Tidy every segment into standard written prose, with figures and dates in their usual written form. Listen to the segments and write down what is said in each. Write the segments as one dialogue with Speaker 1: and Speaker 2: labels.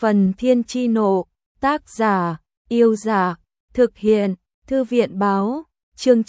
Speaker 1: Phần Thiên Chi Nộ, tác giả, Yêu Giả, thực hiện, Thư viện Báo, chương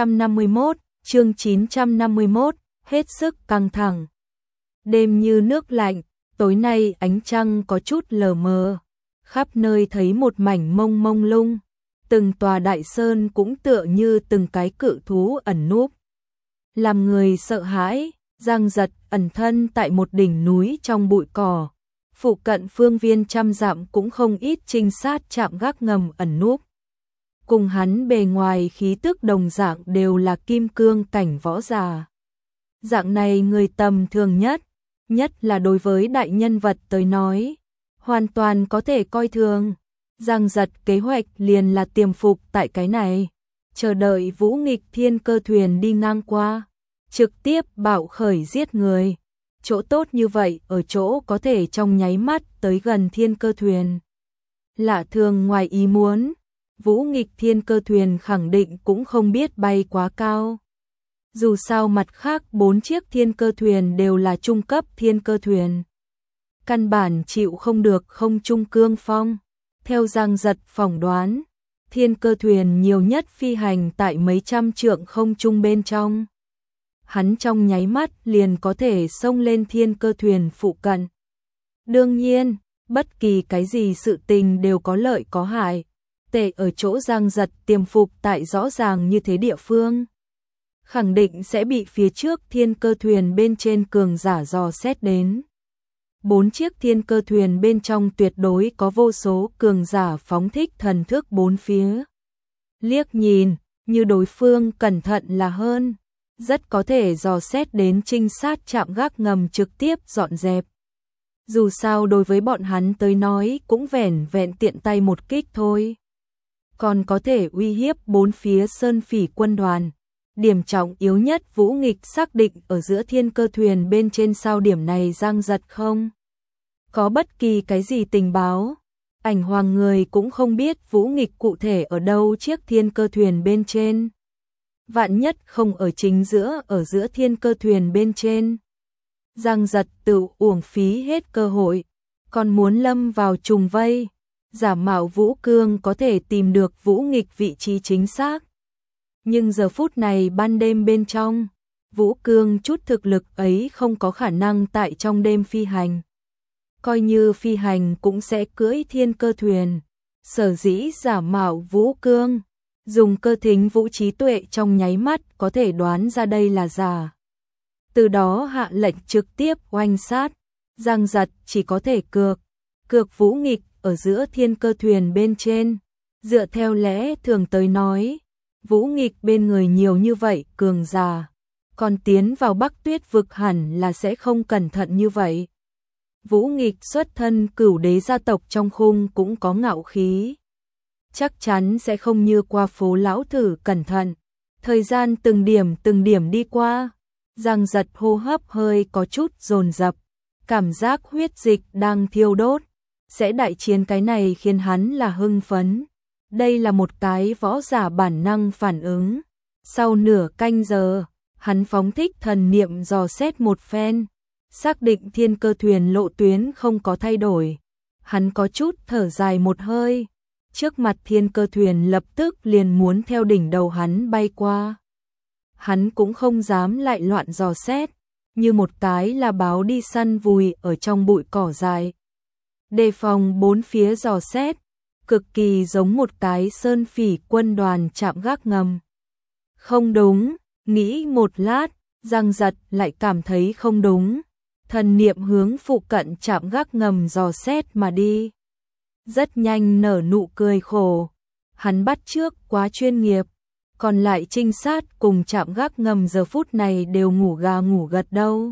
Speaker 1: 951, hết sức căng thẳng. Đêm như nước lạnh, tối nay ánh trăng có chút lờ mờ, khắp nơi thấy một mảnh mông mông lung, từng tòa đại sơn cũng tựa như từng cái cự thú ẩn núp. Làm người sợ hãi, Giang Giật ẩn thân tại một đỉnh núi trong bụi cỏ. Phụ cận phương viên trăm dặm cũng không ít trinh sát trạm gác ngầm ẩn núp. Cùng hắn bề ngoài khí tức đồng dạng đều là kim cương cảnh võ giả. Dạng này người tầm thường nhất là đối với đại nhân vật tới nói, hoàn toàn có thể coi thường. Giang Giật kế hoạch liền là tiềm phục tại cái này, chờ đợi Vũ Nghịch Thiên Cơ Thuyền đi ngang qua, trực tiếp bạo khởi giết người. Chỗ tốt như vậy ở chỗ có thể trong nháy mắt tới gần Thiên Cơ Thuyền. Lạ thường ngoài ý muốn, Vũ Nghịch Thiên Cơ Thuyền khẳng định cũng không biết bay quá cao. Dù sao mặt khác 4 chiếc Thiên Cơ Thuyền đều là trung cấp Thiên Cơ Thuyền. Căn bản chịu không được không trung cương phong. Theo Giang Giật phỏng đoán, Thiên Cơ Thuyền nhiều nhất phi hành tại mấy trăm trượng không trung bên trong. Hắn trong nháy mắt liền có thể xông lên Thiên Cơ Thuyền phụ cận. Đương nhiên, bất kỳ cái gì sự tình đều có lợi có hại. Tệ ở chỗ Giang Giật tiềm phục tại rõ ràng như thế địa phương, khẳng định sẽ bị phía trước Thiên Cơ Thuyền bên trên cường giả dò xét đến. 4 chiếc Thiên Cơ Thuyền bên trong tuyệt đối có vô số cường giả phóng thích thần thức bốn phía. Liếc nhìn, như đối phương cẩn thận là hơn, rất có thể dò xét đến trinh sát trạm gác ngầm trực tiếp dọn dẹp. Dù sao đối với bọn hắn tới nói cũng vẻn vẹn tiện tay một kích thôi. Còn có thể uy hiếp bốn phía sơn phỉ quân đoàn. Điểm trọng yếu nhất Vũ Nghịch xác định ở giữa Thiên Cơ Thuyền bên trên sao điểm này Giang Giật không có bất kỳ cái gì tình báo. Ảnh Hoàng người cũng không biết Vũ Nghịch cụ thể ở đâu chiếc Thiên Cơ Thuyền bên trên. Vạn nhất không ở chính giữa ở giữa Thiên Cơ Thuyền bên trên. Giang Giật tự uổng phí hết cơ hội, còn muốn lâm vào trùng vây. Giả mạo Vũ Cương có thể tìm được Vũ Nghịch vị trí chính xác. Nhưng giờ phút này ban đêm bên trong, Vũ Cương chút thực lực ấy không có khả năng tại trong đêm phi hành. Coi như phi hành cũng sẽ cưỡi Thiên Cơ Thuyền. Sở dĩ giả mạo Vũ Cương, dùng cơ thính vũ trí tuệ trong nháy mắt có thể đoán ra đây là giả. Từ đó hạ lệnh trực tiếp oanh sát. Giang Giật chỉ có thể cược Vũ Nghịch ở giữa Thiên Cơ Thuyền bên trên. Dựa theo lẽ thường tới nói, Vũ Nghịch bên người nhiều như vậy cường giả, còn tiến vào Bắc Tuyết vực hẳn là sẽ không cẩn thận như vậy. Vũ Nghịch xuất thân Cửu Đế gia tộc trong khung cũng có ngạo khí, chắc chắn sẽ không như qua phố lão thử cẩn thận. Thời gian từng điểm đi qua, Giang Giật hô hấp hơi có chút dồn dập, cảm giác huyết dịch đang thiêu đốt. Sẽ đại chiến cái này khiến hắn là hưng phấn. Đây là một cái võ giả bản năng phản ứng. Sau nửa canh giờ, hắn phóng thích thần niệm dò xét một phen, xác định Thiên Cơ Thuyền lộ tuyến không có thay đổi. Hắn có chút thở dài một hơi. Trước mặt Thiên Cơ Thuyền lập tức liền muốn theo đỉnh đầu hắn bay qua. Hắn cũng không dám lại loạn dò xét, như một cái là báo đi săn vùi ở trong bụi cỏ dài. Đề phòng bốn phía dò xét, cực kỳ giống một cái sơn phỉ quân đoàn trạm gác ngầm. Không đúng, nghĩ một lát, Giang Giật lại cảm thấy không đúng. Thần niệm hướng phụ cận trạm gác ngầm dò xét mà đi. Rất nhanh nở nụ cười khổ. Hắn bắt chước quá chuyên nghiệp. Còn lại trinh sát cùng trạm gác ngầm giờ phút này đều ngủ gà ngủ gật đâu.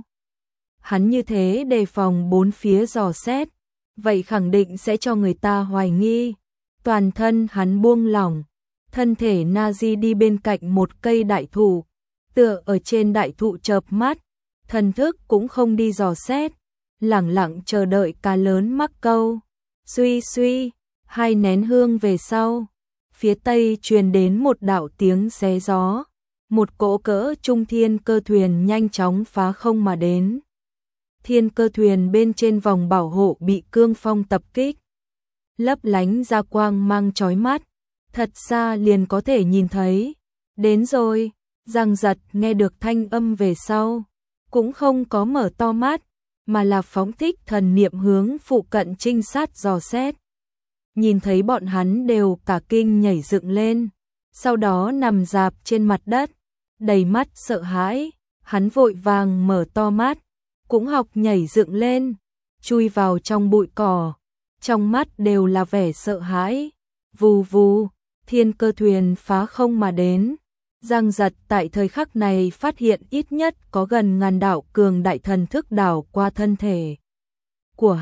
Speaker 1: Hắn như thế đề phòng bốn phía dò xét, vậy khẳng định sẽ cho người ta hoài nghi. Toàn thân hắn buông lỏng, thân thể Nazi đi bên cạnh một cây đại thụ, tựa ở trên đại thụ chợp mắt, thần thức cũng không đi dò xét, lẳng lặng chờ đợi cá lớn mắc câu. Suy suy, 2 nén hương về sau, phía tây truyền đến một đạo tiếng xé gió, một cỗ cỡ trung Thiên Cơ Thuyền nhanh chóng phá không mà đến. thiên cơ thuyền bên trên vòng bảo hộ bị cương phong tập kích. Lấp lánh ra quang mang chói mắt, thật xa liền có thể nhìn thấy. Đến rồi, Giang Giật nghe được thanh âm về sau, cũng không có mở to mắt, mà là phóng thích thần niệm hướng phụ cận trinh sát dò xét. Nhìn thấy bọn hắn đều cả kinh nhảy dựng lên, sau đó nằm rạp trên mặt đất, đầy mắt sợ hãi, hắn vội vàng mở to mắt, cũng học nhảy dựng lên, chui vào trong bụi cỏ, trong mắt đều là vẻ sợ hãi. Vù vù, thiên cơ thuyền phá không mà đến. Giang Giật tại thời khắc này phát hiện ít nhất có gần ngàn đạo cường đại thần thức đảo qua thân thể của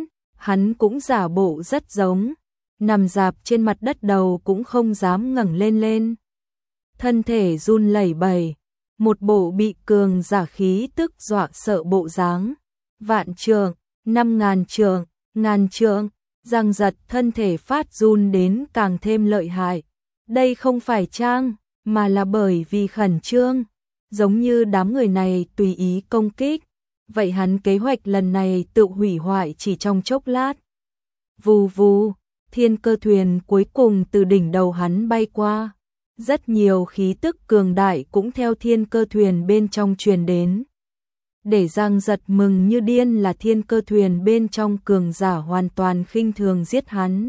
Speaker 1: hắn cũng giả bộ rất giống, nằm rạp trên mặt đất đầu cũng không dám ngẩng lên. Thân thể run lẩy bẩy, một bộ bị cường giả khí tức dọa sợ bộ dáng. Vạn trượng, 5.000 trượng, ngàn trượng, Giang Giật thân thể phát run đến càng thêm lợi hại. Đây không phải trang, mà là bởi vì khẩn trương, giống như đám người này tùy ý công kích, vậy hắn kế hoạch lần này tự hủy hoại chỉ trong chốc lát. Vù vù, thiên cơ thuyền cuối cùng từ đỉnh đầu hắn bay qua, rất nhiều khí tức cường đại cũng theo thiên cơ thuyền bên trong truyền đến. Để Giang Giật mừng như điên là thiên cơ thuyền bên trong cường giả hoàn toàn khinh thường giết hắn.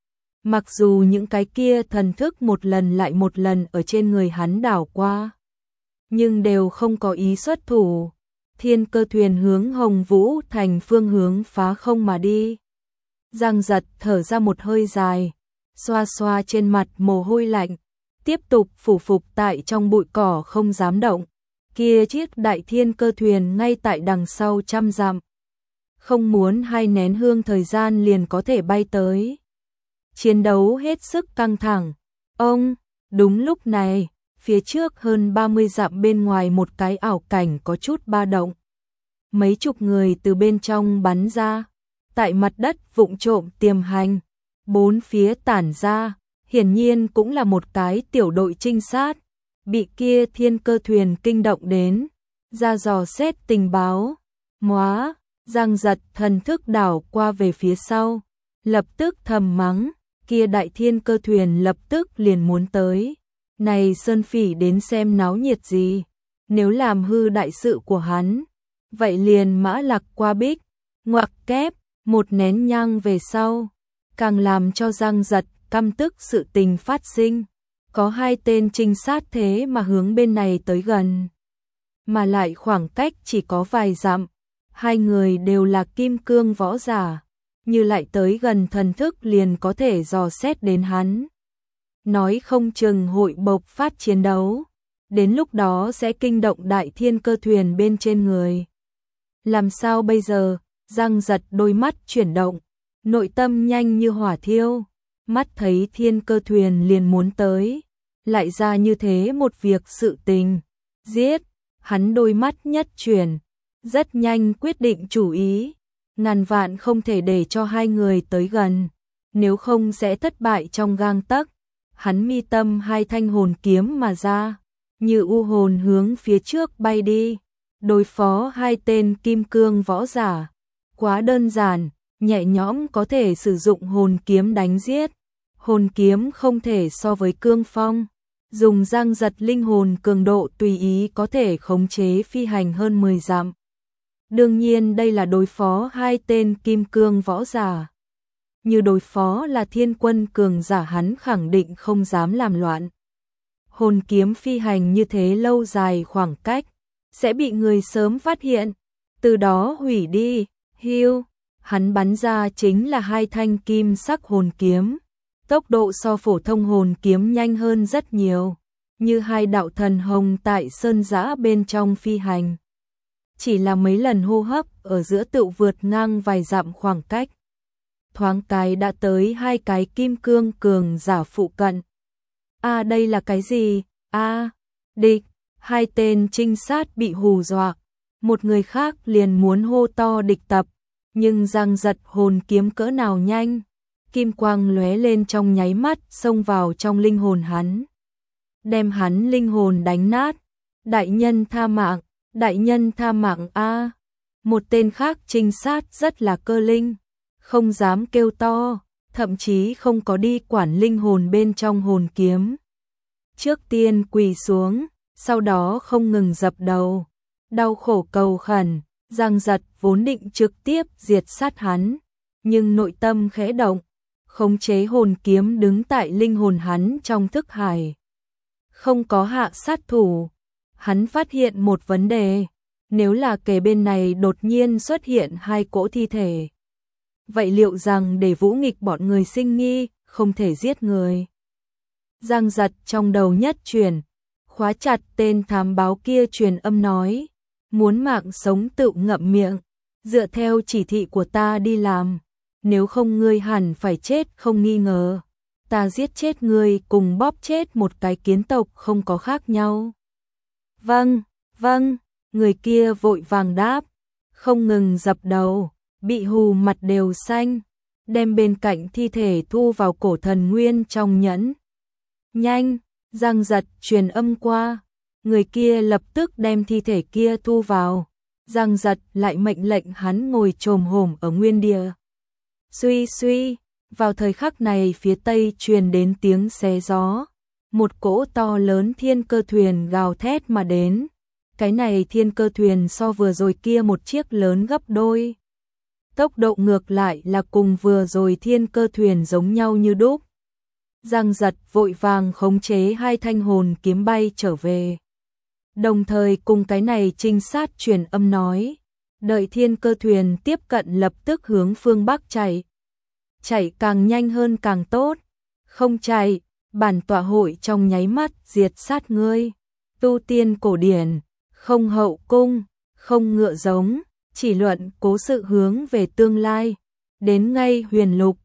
Speaker 1: Mặc dù những cái kia thần thức một lần lại một lần ở trên người hắn đảo qua, nhưng đều không có ý xuất thủ. Thiên cơ thuyền hướng Hồng Vũ Thành phương hướng phá không mà đi. Giang Giật thở ra một hơi dài, xoa xoa trên mặt mồ hôi lạnh, tiếp tục phủ phục tại trong bụi cỏ không dám động. Kia chiếc đại thiên cơ thuyền ngay tại đằng sau 100 dặm. Không muốn 2 nén hương thời gian liền có thể bay tới. Chiến đấu hết sức căng thẳng. Đúng lúc này, phía trước hơn 30 dặm bên ngoài một cái ảo cảnh có chút ba động. Mấy chục người từ bên trong bắn ra, tại mặt đất vụng trộm tiềm hành, bốn phía tản ra, hiển nhiên cũng là một cái tiểu đội trinh sát, bị kia thiên cơ thuyền kinh động đến, ra dò xét tình báo. Móa, Giang Giật thần thức đảo qua về phía sau, lập tức thầm mắng, kia đại thiên cơ thuyền lập tức liền muốn tới. Này Sơn Phỉ đến xem náo nhiệt gì, nếu làm hư đại sự của hắn, vậy liền mã lạc qua bích, ngoặc kép, một nén nhang về sau, càng làm cho Giang Giật căm tức sự tình phát sinh. Có 2 tên trinh sát thế mà hướng bên này tới gần, mà lại khoảng cách chỉ có vài dặm, 2 người đều là kim cương võ giả, như lại tới gần thần thức liền có thể dò xét đến hắn. Nói không chừng hội bộc phát chiến đấu, đến lúc đó sẽ kinh động đại thiên cơ thuyền bên trên người. Làm sao bây giờ? Giang Giật đôi mắt chuyển động, nội tâm nhanh như hỏa thiêu, mắt thấy thiên cơ thuyền liền muốn tới, lại ra như thế một việc sự tình. Giết, hắn đôi mắt nhất chuyển, rất nhanh quyết định chủ ý, ngàn vạn không thể để cho 2 người tới gần, nếu không sẽ thất bại trong gang tấc. Hắn mi tâm 2 thanh hồn kiếm mà ra, như u hồn hướng phía trước bay đi, đối phó 2 tên kim cương võ giả. Quá đơn giản, nhẹ nhõm có thể sử dụng hồn kiếm đánh giết. Hồn kiếm không thể so với cương phong, dùng Giang Giật linh hồn cường độ tùy ý có thể khống chế phi hành hơn 10 dặm. Đương nhiên đây là đối phó 2 tên kim cương võ giả. Như đối phó là thiên quân cường giả hắn khẳng định không dám làm loạn. Hồn kiếm phi hành như thế lâu dài khoảng cách, sẽ bị người sớm phát hiện, từ đó hủy đi. Hiu, hắn bắn ra chính là 2 thanh kim sắc hồn kiếm, tốc độ so phổ thông hồn kiếm nhanh hơn rất nhiều, như 2 đạo thần hồng tại sơn giã bên trong phi hành. Chỉ là mấy lần hô hấp ở giữa tự vượt ngang vài dặm khoảng cách. Thoáng cái đã tới 2 cái kim cương cường giả phụ cận. Đây là cái gì? Địch, 2 tên trinh sát bị hù dọa, một người khác liền muốn hô to địch tập, nhưng Giang Giật hồn kiếm cỡ nào nhanh, kim quang lóe lên trong nháy mắt xông vào trong linh hồn hắn, đem hắn linh hồn đánh nát. Đại nhân tha mạng a. Một tên khác trinh sát rất là cơ linh, không dám kêu to, thậm chí không có đi quản linh hồn bên trong hồn kiếm. Trước tiên quỳ xuống, sau đó không ngừng dập đầu, đau khổ cầu khẩn. Giang Giật vốn định trực tiếp diệt sát hắn, nhưng nội tâm khẽ động, khống chế hồn kiếm đứng tại linh hồn hắn trong thức hải. Không có hạ sát thủ, hắn phát hiện một vấn đề, nếu là kề bên này đột nhiên xuất hiện hai cỗ thi thể. Vậy liệu rằng để Vũ Nghịch bọn người sinh nghi, không thể giết người. Giang Giật trong đầu nhất chuyển, khóa chặt tên thám báo kia truyền âm nói, muốn mạng sống tự ngậm miệng, dựa theo chỉ thị của ta đi làm, nếu không ngươi hẳn phải chết không nghi ngờ. Ta giết chết ngươi cùng bóp chết một cái kiến tộc không có khác nhau. Vâng, vâng, người kia vội vàng đáp, không ngừng dập đầu, bị hù mặt đều xanh, đem bên cạnh thi thể thu vào cổ thần nguyên trong nhẫn. Nhanh, Giang Giật truyền âm qua, người kia lập tức đem thi thể kia thu vào. Giang Giật lại mệnh lệnh hắn ngồi chồm hổm ở nguyên địa. Suy suy, vào thời khắc này phía tây truyền đến tiếng xé gió, một cỗ to lớn thiên cơ thuyền gào thét mà đến. Cái này thiên cơ thuyền so vừa rồi kia một chiếc lớn gấp đôi. Tốc độ ngược lại là cùng vừa rồi thiên cơ thuyền giống nhau như đúc. Giang Giật vội vàng khống chế hai thanh hồn kiếm bay trở về. Đồng thời cùng cái này trinh sát truyền âm nói, đợi thiên cơ thuyền tiếp cận lập tức hướng phương Bắc chạy. Chạy càng nhanh hơn càng tốt, không chạy, bản tọa hội trong nháy mắt diệt sát ngươi. Tu tiên cổ điển, không hậu cung, không ngựa giống, chỉ luận cố sự hướng về tương lai. Đến ngay huyền lục,